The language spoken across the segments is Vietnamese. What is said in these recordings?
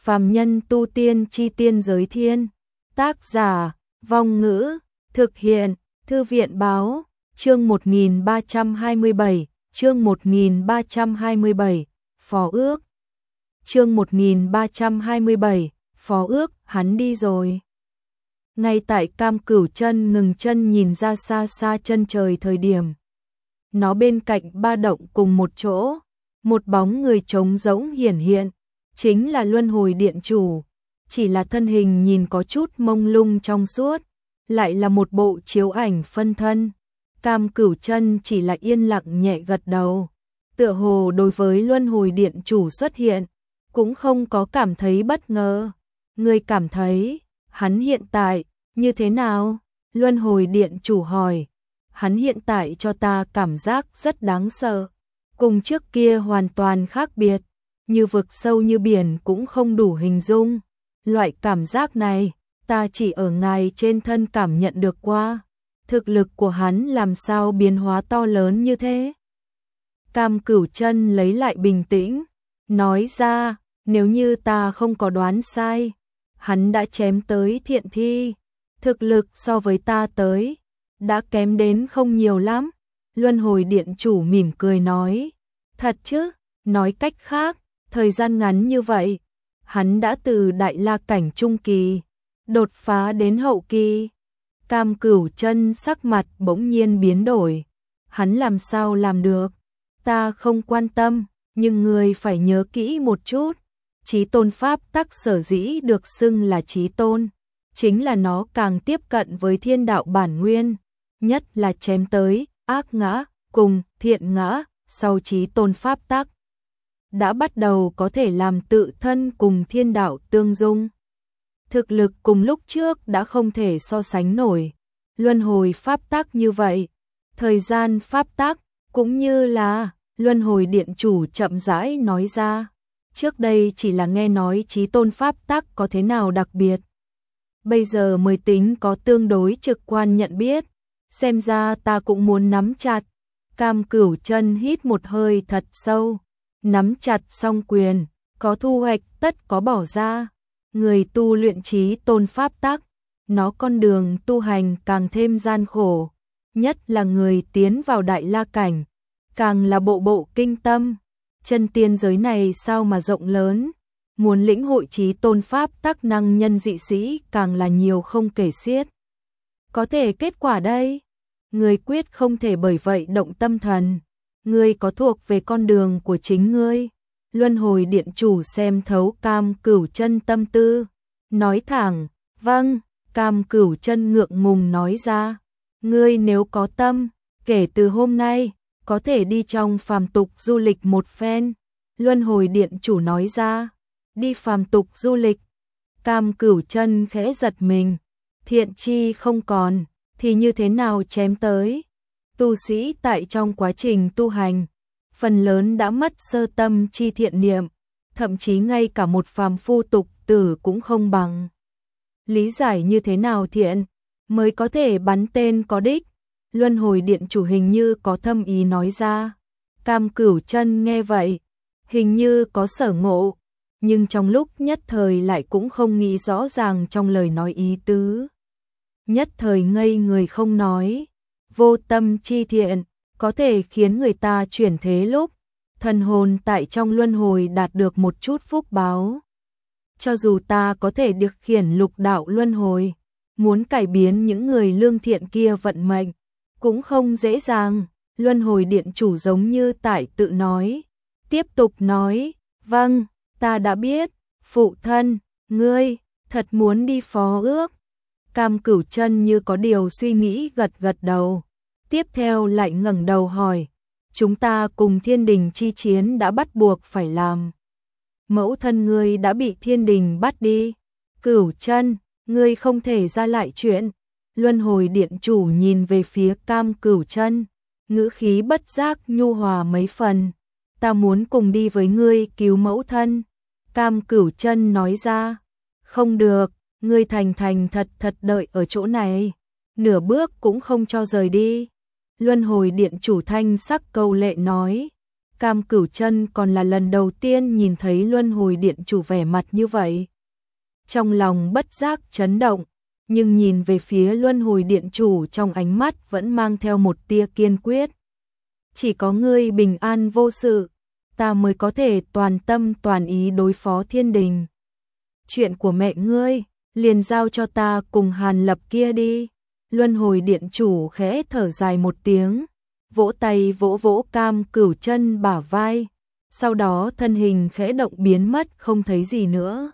Phàm nhân tu tiên chi tiên giới thiên. Tác giả, Vong Ngữ, thực hiện, Thư viện Báo, chương 1327, chương 1327, Phó ước. Chương 1327, Phó ước, hắn đi rồi. Ngay tại Cam Cửu Chân ngừng chân nhìn ra xa xa chân trời thời điểm. Nó bên cạnh ba động cùng một chỗ, một bóng người trống rỗng hiển hiện, chính là Luân Hồi Điện Chủ. Chỉ là thân hình nhìn có chút mông lung trong suốt, lại là một bộ chiếu ảnh phân thân. Cam Cửu Chân chỉ là yên lặng nhẹ gật đầu, tựa hồ đối với Luân Hồi Điện Chủ xuất hiện, cũng không có cảm thấy bất ngờ. Ngươi cảm thấy, hắn hiện tại, như thế nào? Luân Hồi Điện Chủ hỏi. Hắn hiện tại cho ta cảm giác rất đáng sợ, cùng trước kia hoàn toàn khác biệt, như vực sâu như biển cũng không đủ hình dung. Loại cảm giác này, ta chỉ ở ngài trên thân cảm nhận được qua. Thực lực của hắn làm sao biến hóa to lớn như thế? Cam Cửu Chân lấy lại bình tĩnh, nói ra, nếu như ta không có đoán sai, hắn đã chém tới thiện thi. Thực lực so với ta tới, đã kém đến không nhiều lắm. Luân Hồi Điện Chủ mỉm cười nói, thật chứ? Nói cách khác, thời gian ngắn như vậy, hắn đã từ Đại La cảnh trung kỳ đột phá đến hậu kỳ. Cam Cửu Chân sắc mặt bỗng nhiên biến đổi. Hắn làm sao làm được? Ta không quan tâm, nhưng ngươi phải nhớ kỹ một chút. Chí tôn pháp tắc sở dĩ được xưng là chí tôn, chính là nó càng tiếp cận với thiên đạo bản nguyên, nhất là chém tới ác ngã cùng thiện ngã, sau chí tôn pháp tắc đã bắt đầu có thể làm tự thân cùng thiên đạo tương dung. Thực lực cùng lúc trước đã không thể so sánh nổi. Luân hồi pháp tắc như vậy, thời gian pháp tắc cũng như là, Luân Hồi Điện Chủ chậm rãi nói ra, trước đây chỉ là nghe nói chí tôn pháp tắc có thế nào đặc biệt, bây giờ mới tính có tương đối trực quan nhận biết. Xem ra ta cũng muốn nắm chặt. Cam Cửu Chân hít một hơi thật sâu, nắm chặt song quyền, có thu hoạch tất có bỏ ra. Người tu luyện chí tôn pháp tắc, nó con đường tu hành càng thêm gian khổ, nhất là người tiến vào Đại La cảnh, càng là bộ bộ kinh tâm. Chân tiên giới này sao mà rộng lớn, muốn lĩnh hội chí tôn pháp tắc năng nhân dị sĩ càng là nhiều không kể xiết. Có thể kết quả đây, ngươi quyết không thể bởi vậy động tâm thần. Ngươi có thuộc về con đường của chính ngươi. Luân Hồi Điện Chủ xem thấu Cam Cửu Chân tâm tư, nói thẳng, vâng. Cam Cửu Chân ngượng ngùng nói ra, ngươi nếu có tâm, kể từ hôm nay, có thể đi trong phàm tục du lịch một phen. Luân Hồi Điện Chủ nói ra, đi phàm tục du lịch. Cam Cửu Chân khẽ giật mình, thiện chi không còn, thì như thế nào chém tới? Tu sĩ tại trong quá trình tu hành, phần lớn đã mất sơ tâm chi thiện niệm, thậm chí ngay cả một phàm phu tục tử cũng không bằng. Lý giải như thế nào thiện mới có thể bắn tên có đích? Luân Hồi Điện Chủ hình như có thâm ý nói ra. Cam Cửu Chân nghe vậy, hình như có sở ngộ, nhưng trong lúc nhất thời lại cũng không nghĩ rõ ràng trong lời nói ý tứ. Nhất thời ngây người không nói. Vô tâm chi thiện có thể khiến người ta chuyển thế lúc thần hồn tại trong luân hồi đạt được một chút phúc báo. Cho dù ta có thể điều khiển lục đạo luân hồi, muốn cải biến những người lương thiện kia vận mệnh, cũng không dễ dàng. Luân Hồi Điện Chủ giống như tại tự nói, tiếp tục nói, vâng, ta đã biết. Phụ thân, ngươi thật muốn đi phó ước? Cam Cửu Chân như có điều suy nghĩ gật gật đầu, tiếp theo lại ngẩng đầu hỏi, chúng ta cùng thiên đình chi chiến đã bắt buộc phải làm. Mẫu thân ngươi đã bị thiên đình bắt đi. Cửu Chân, ngươi không thể ra lại chuyện. Luân Hồi Điện Chủ nhìn về phía Cam Cửu Chân, ngữ khí bất giác nhu hòa mấy phần. Ta muốn cùng đi với ngươi cứu mẫu thân. Cam Cửu Chân nói ra, không được, ngươi thành thành thật thật đợi ở chỗ này, nửa bước cũng không cho rời đi. Luân Hồi Điện Chủ thanh sắc câu lệ nói. Cam Cửu Chân còn là lần đầu tiên nhìn thấy Luân Hồi Điện chủ vẻ mặt như vậy. Trong lòng bất giác chấn động, nhưng nhìn về phía Luân Hồi Điện chủ trong ánh mắt vẫn mang theo một tia kiên quyết. Chỉ có ngươi bình an vô sự, ta mới có thể toàn tâm toàn ý đối phó thiên đình. Chuyện của mẹ ngươi, liền giao cho ta cùng Hàn Lập kia đi. Luân Hồi Điện chủ khẽ thở dài một tiếng, vỗ tay vỗ vỗ Cam Cửu Chân bả vai, sau đó thân hình khẽ động biến mất không thấy gì nữa.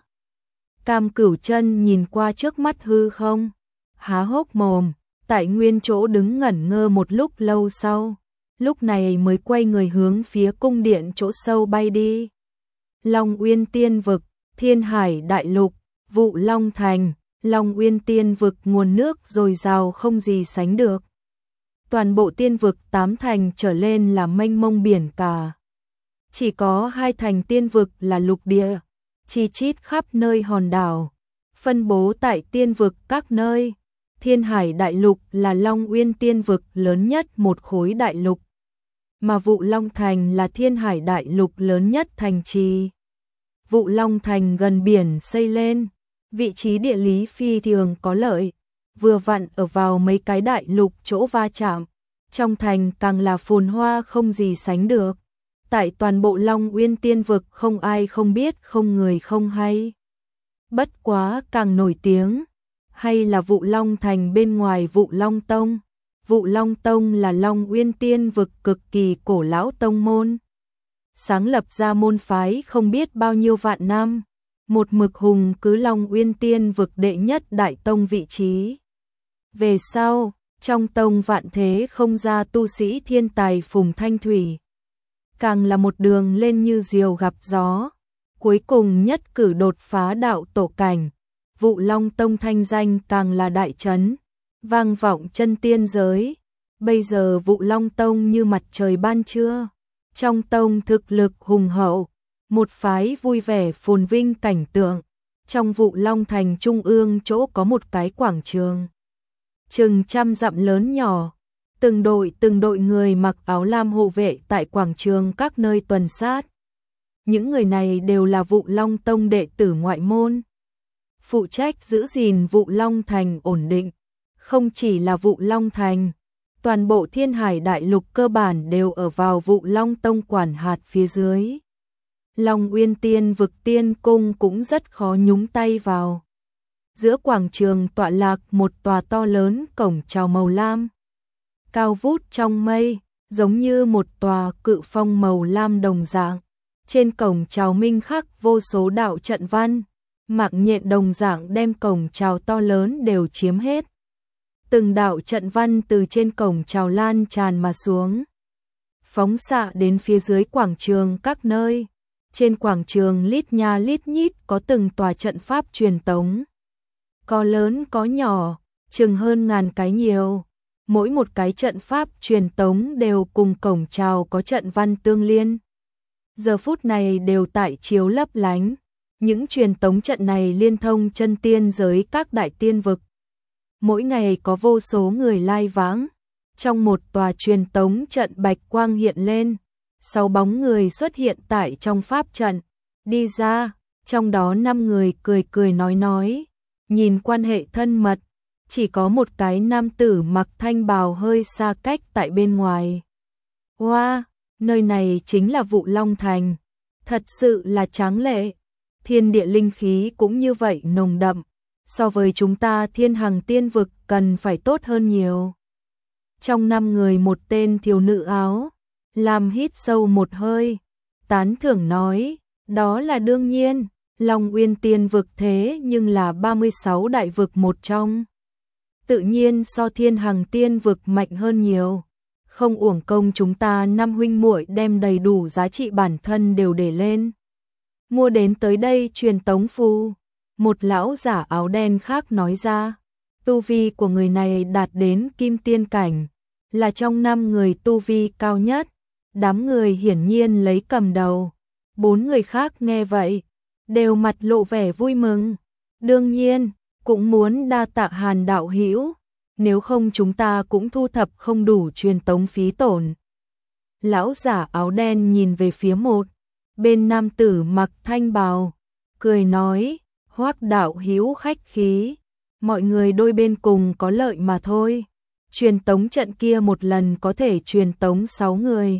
Cam Cửu Chân nhìn qua trước mắt hư không, há hốc mồm, tại nguyên chỗ đứng ngẩn ngơ một lúc lâu sau, lúc này mới quay người hướng phía cung điện chỗ sâu bay đi. Long Uyên Tiên Vực, Thiên Hải Đại Lục, Vụ Long Thành. Long Uyên Tiên Vực nguồn nước dồi dào không gì sánh được. Toàn bộ tiên vực 8 thành trở lên là mênh mông biển cả. Chỉ có 2 thành tiên vực là lục địa, chi chít khắp nơi hòn đảo, phân bố tại tiên vực các nơi. Thiên Hải Đại Lục là Long Uyên Tiên Vực lớn nhất một khối đại lục, mà Vụ Long Thành là Thiên Hải Đại Lục lớn nhất thành trì. Vụ Long Thành gần biển xây lên, vị trí địa lý phi thường có lợi, vừa vặn ở vào mấy cái đại lục chỗ va chạm, trong thành càng là phồn hoa không gì sánh được. Tại toàn bộ Long Uyên Tiên Vực không ai không biết, không người không hay. Bất quá càng nổi tiếng hay là Vụ Long Thành bên ngoài Vụ Long Tông. Vụ Long Tông là Long Uyên Tiên Vực cực kỳ cổ lão tông môn, sáng lập ra môn phái không biết bao nhiêu vạn năm, một mực hùng cứ Long Uyên Tiên Vực đệ nhất đại tông vị trí. Về sau, trong tông vạn thế không ra tu sĩ thiên tài Phùng Thanh Thủy, càng là một đường lên như diều gặp gió, cuối cùng nhất cử đột phá đạo tổ cảnh. Vụ Long Tông thanh danh càng là đại chấn, vang vọng chân tiên giới. Bây giờ Vụ Long Tông như mặt trời ban trưa, trong tông thực lực hùng hậu, một phái vui vẻ phồn vinh cảnh tượng. Trong Vụ Long Thành trung ương chỗ có một cái quảng trường, chừng 100 dặm lớn nhỏ, từng đội người mặc áo lam hộ vệ tại quảng trường các nơi tuần sát. Những người này đều là Vụ Long Tông đệ tử ngoại môn, phụ trách giữ gìn Vụ Long Thành ổn định. Không chỉ là Vụ Long Thành, toàn bộ Thiên Hải Đại Lục cơ bản đều ở vào Vụ Long Tông quản hạt phía dưới. Long Uyên Tiên Vực Tiên Cung cũng rất khó nhúng tay vào. Giữa quảng trường tọa lạc một tòa to lớn cổng chào màu lam, cao vút trong mây, giống như một tòa cự phong màu lam đồng dạng. Trên cổng chào minh khắc vô số đạo trận văn, mạng nhện đồng dạng đem cổng chào to lớn đều chiếm hết. Từng đạo trận văn từ trên cổng chào lan tràn mà xuống, phóng xạ đến phía dưới quảng trường các nơi. Trên quảng trường lít nha lít nhít có từng tòa trận pháp truyền tống, có lớn có nhỏ, chừng hơn 1000 cái nhiều. Mỗi một cái trận pháp truyền tống đều cùng cổng chào có trận văn tương liên, giờ phút này đều tại chiếu lấp lánh. Những truyền tống trận này liên thông chân tiên giới các đại tiên vực. Mỗi ngày có vô số người lai vãng. Trong một tòa truyền tống trận bạch quang hiện lên, 6 bóng người xuất hiện tại trong pháp trận, đi ra, trong đó 5 người cười cười nói, nhìn quan hệ thân mật, chỉ có một cái nam tử mặc thanh bào hơi xa cách tại bên ngoài. Wow, nơi này chính là Vụ Long Thành, thật sự là tráng lệ, thiên địa linh khí cũng như vậy nồng đậm, so với chúng ta Thiên Hằng Tiên Vực cần phải tốt hơn nhiều. Trong 5 người một tên thiếu nữ áo lam hít sâu một hơi, tán thưởng nói, đó là đương nhiên, Long Uyên Tiên Vực thế nhưng là 36 đại vực một trong, tự nhiên so Thiên Hằng Tiên Vực mạnh hơn nhiều. Không uổng công chúng ta 5 huynh muội đem đầy đủ giá trị bản thân đều để lên, mua đến tới đây truyền tống phù. Một lão giả áo đen khác nói ra, tu vi của người này đạt đến kim tiên cảnh, là trong 5 người tu vi cao nhất. Đám người hiển nhiên lấy cầm đầu. 4 người khác nghe vậy, đều mặt lộ vẻ vui mừng. Đương nhiên, cũng muốn đa tạ Hàn đạo hữu, nếu không chúng ta cũng thu thập không đủ truyền tống phí tổn. Lão giả áo đen nhìn về phía một bên nam tử mặc thanh bào, cười nói, Hoắc đạo hữu khách khí, mọi người đôi bên cùng có lợi mà thôi. Truyền tống trận kia một lần có thể truyền tống 6 người.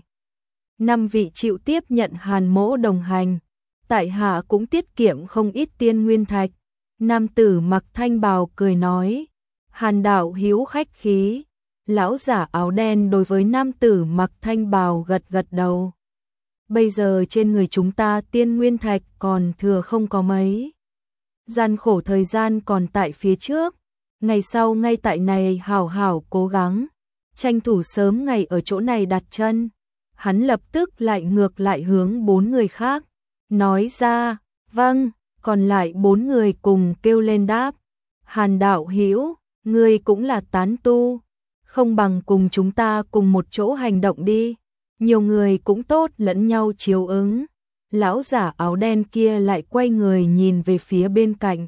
5 vị chịu tiếp nhận Hàn Mỗ đồng hành, tại hạ cũng tiết kiệm không ít tiên nguyên thạch. Nam tử mặc thanh bào cười nói, Hàn đạo hữu khách khí. Lão giả áo đen đối với nam tử mặc thanh bào gật gật đầu. Bây giờ trên người chúng ta tiên nguyên thạch còn thừa không có mấy. Gian khổ thời gian còn tại phía trước, ngày sau ngay tại này hảo hảo cố gắng, tranh thủ sớm ngày ở chỗ này đặt chân. Hắn lập tức lại ngược lại hướng 4 người khác, nói ra, vâng, còn lại 4 người cùng kêu lên đáp. Hàn đạo hữu, ngươi cũng là tán tu, không bằng cùng chúng ta cùng một chỗ hành động đi, nhiều người cũng tốt lẫn nhau chiếu ứng. Lão giả áo đen kia lại quay người nhìn về phía bên cạnh.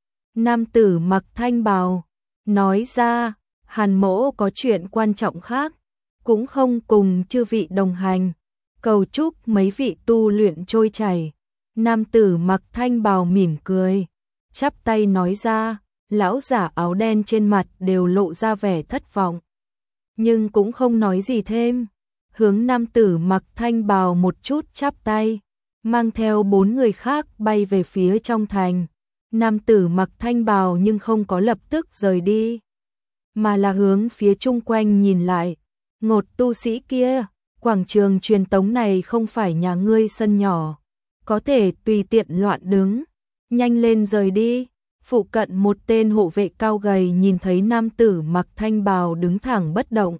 Nam tử mặc thanh bào, nói ra, Hàn Mỗ có chuyện quan trọng khác, cũng không cùng chư vị đồng hành, cầu chúc mấy vị tu luyện trôi chảy. Nam tử mặc thanh bào mỉm cười, chắp tay nói ra, lão giả áo đen trên mặt đều lộ ra vẻ thất vọng, nhưng cũng không nói gì thêm, hướng nam tử mặc thanh bào một chút chắp tay, mang theo 4 người khác bay về phía trong thành. Nam tử mặc thanh bào nhưng không có lập tức rời đi, mà là hướng phía chung quanh nhìn lại. Ngột tu sĩ kia, quảng trường truyền tống này không phải nhà ngươi sân nhỏ, có thể tùy tiện loạn đứng, nhanh lên rời đi. Phụ cận một tên hộ vệ cao gầy nhìn thấy nam tử mặc thanh bào đứng thẳng bất động,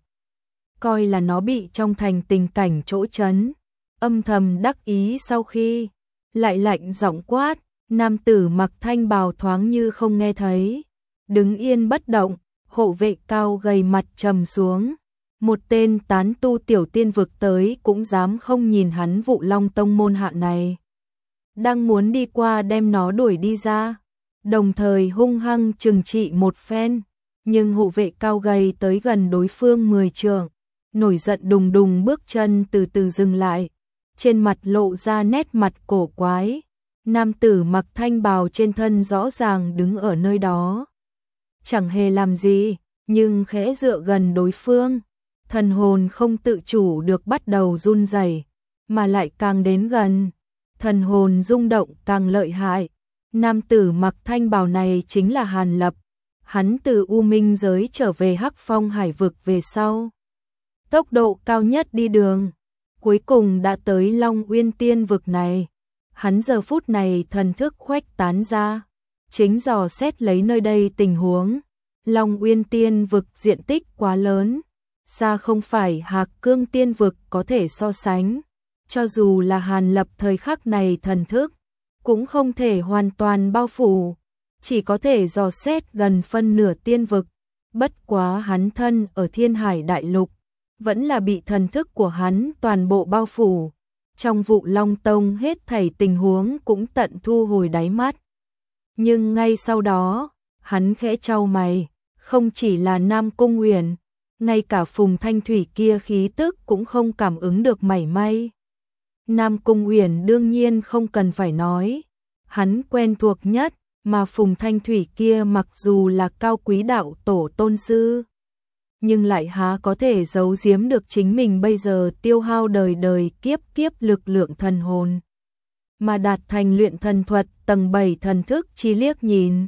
coi là nó bị trong thành tình cảnh chỗ trấn, âm thầm đắc ý. Sau khi lại lạnh giọng quát, nam tử mặc thanh bào thoáng như không nghe thấy, đứng yên bất động. Hộ vệ cao gầy mặt trầm xuống, một tên tán tu tiểu tiên vực tới cũng dám không nhìn hắn Vụ Long tông môn hạ này, đang muốn đi qua đem nó đuổi đi ra, đồng thời hung hăng trừng trị một phen. Nhưng hộ vệ cao gầy tới gần đối phương 10 trượng, nổi giận đùng đùng bước chân từ từ dừng lại, trên mặt lộ ra nét mặt cổ quái. Nam tử mặc thanh bào trên thân rõ ràng đứng ở nơi đó, chẳng hề làm gì, nhưng khẽ dựa gần đối phương, thần hồn không tự chủ được bắt đầu run rẩy, mà lại càng đến gần, thần hồn rung động càng lợi hại. Nam tử mặc thanh bào này chính là Hàn Lập, hắn từ U Minh giới trở về Hắc Phong Hải vực về sau, tốc độ cao nhất đi đường, cuối cùng đã tới Long Uyên Tiên vực này. Hắn giờ phút này thần thức khuếch tán ra, chính dò xét lấy nơi đây tình huống. Long Uyên Tiên vực diện tích quá lớn, xa không phải Hạc Cương Tiên vực có thể so sánh. Cho dù là Hàn Lập thời khắc này thần thức, cũng không thể hoàn toàn bao phủ, chỉ có thể dò xét gần phân nửa tiên vực. Bất quá hắn thân ở Thiên Hải Đại Lục, vẫn là bị thần thức của hắn toàn bộ bao phủ. Trong Vụ Long Tông hết thảy tình huống cũng tận thu hồi đáy mắt. Nhưng ngay sau đó, hắn khẽ chau mày, không chỉ là Nam Cung Uyển, ngay cả Phùng Thanh Thủy kia khí tức cũng không cảm ứng được mảy may. Nam Cung Uyển đương nhiên không cần phải nói, hắn quen thuộc nhất, mà Phùng Thanh Thủy kia mặc dù là cao quý đạo tổ tôn sư, nhưng lại há có thể giấu giếm được chính mình bây giờ tiêu hao đời đời kiếp kiếp lực lượng thần hồn, mà đạt thành luyện thần thuật tầng 7 thần thức chi liếc nhìn.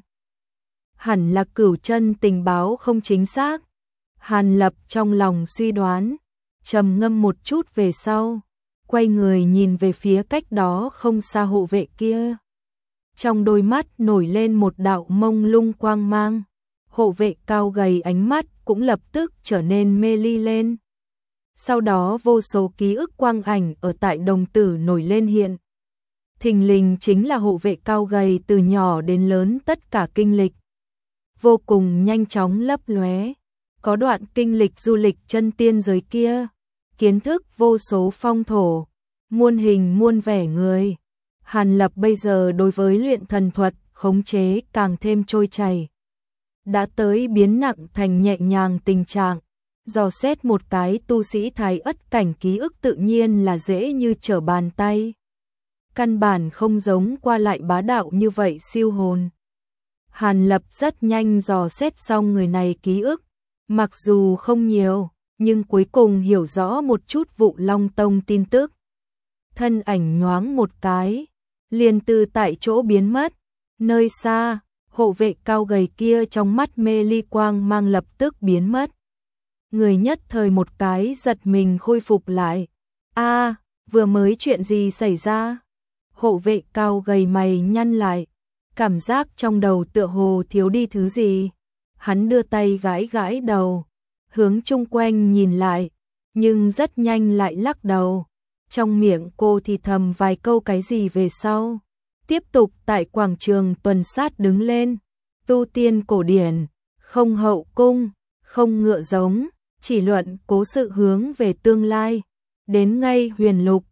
Hẳn là Cửu Chân tình báo không chính xác. Hàn Lập trong lòng suy đoán, trầm ngâm một chút về sau, quay người nhìn về phía cách đó không xa hộ vệ kia. Trong đôi mắt nổi lên một đạo mông lung quang mang, hộ vệ cao gầy ánh mắt cũng lập tức trở nên mê ly lên. Sau đó vô số ký ức quang ảnh ở tại đồng tử nổi lên hiện. Thình lình chính là hộ vệ cao gầy từ nhỏ đến lớn tất cả kinh lịch. Vô cùng nhanh chóng lấp lóe, có đoạn kinh lịch du lịch chân tiên giới kia, kiến thức vô số phong thổ, muôn hình muôn vẻ người. Hàn Lập bây giờ đối với luyện thần thuật khống chế càng thêm trôi chảy, đã tới biến nặng thành nhẹ nhàng tình trạng. dò xét một cái tu sĩ thái ất cảnh ký ức tự nhiên là dễ như trở bàn tay. Căn bản không giống qua lại bá đạo như vậy siêu hồn. Hàn Lập rất nhanh dò xét xong người này ký ức, mặc dù không nhiều, nhưng cuối cùng hiểu rõ một chút Vụ Long Tông tin tức. Thân ảnh nhoáng một cái, liền từ tại chỗ biến mất, nơi xa, hộ vệ cao gầy kia trong mắt mê ly quang mang lập tức biến mất. Người nhất thời một cái giật mình khôi phục lại. A, vừa mới chuyện gì xảy ra? Hộ vệ cao gầy mày nhăn lại, cảm giác trong đầu tựa hồ thiếu đi thứ gì. Hắn đưa tay gãi gãi đầu, hướng chung quanh nhìn lại, nhưng rất nhanh lại lắc đầu. Trong miệng cô thì thầm vài câu cái gì về sau. Tiếp tục tại quảng trường tuần sát đứng lên. Tu tiên cổ điển, không hậu cung, không ngựa giống, chỉ luận cố sự hướng về tương lai. Đến ngay huyền lục,